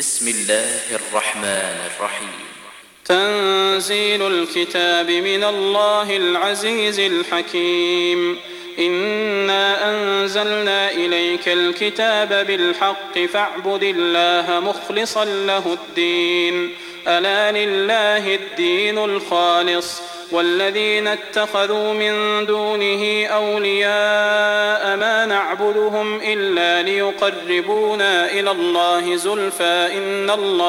بسم الله الرحمن الرحيم. تنزيل الكتاب من الله العزيز الحكيم. إنا أنزلنا إليك الكتاب بالحق فاعبد الله مخلصا له الدين. ألا لله الدين الخالص والذين اتخذوا من دونه أولياء ما نعبدهم إلا ليقربونا إلى الله زلفى إن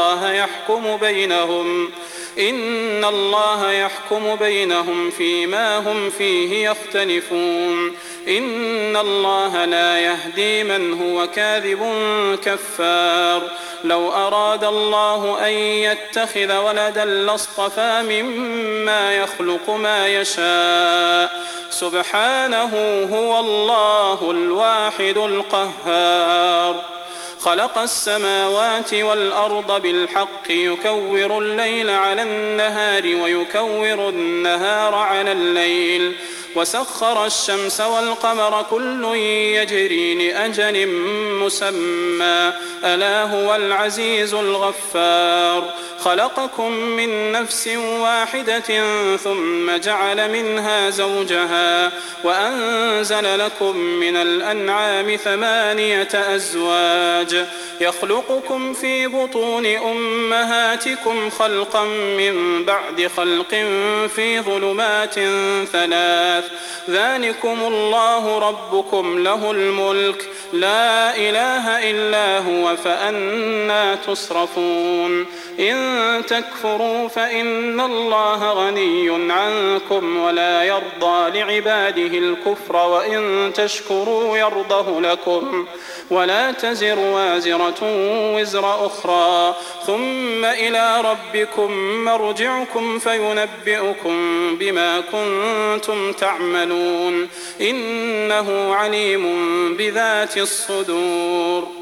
الله يحكم بينهم فيما هم فيه يختلفون. إن الله لا يهدي من هو كاذب كفار. لو أراد الله أن يتخذ ولدا لاصطفى مما يخلق ما يشاء سبحانه هو الله الواحد القهار. خلق السماوات والأرض بالحق يكور الليل على النهار ويكور النهار على الليل وسخر الشمس والقمر كل يجري لأجل مسمى ألا هو العزيز الغفار. خلقكم من نفس واحدة ثم جعل منها زوجها وأنزل لكم من الأنعام 8 أزواج يخلقكم في بطون أمهاتكم خلقا من بعد خلق في ظلمات 3 ذلكم الله ربكم له الملك لا إله إلا هو فأنى تصرفون. إن تكفروا فإن الله غني عنكم ولا يرضى لعباده الكفر وإن تشكروا يرضه لكم ولا تزر وازرة وزر أخرى ثم إلى ربكم مرجعكم فينبئكم بما كنتم تعملون إنه عليم بذات الصدور.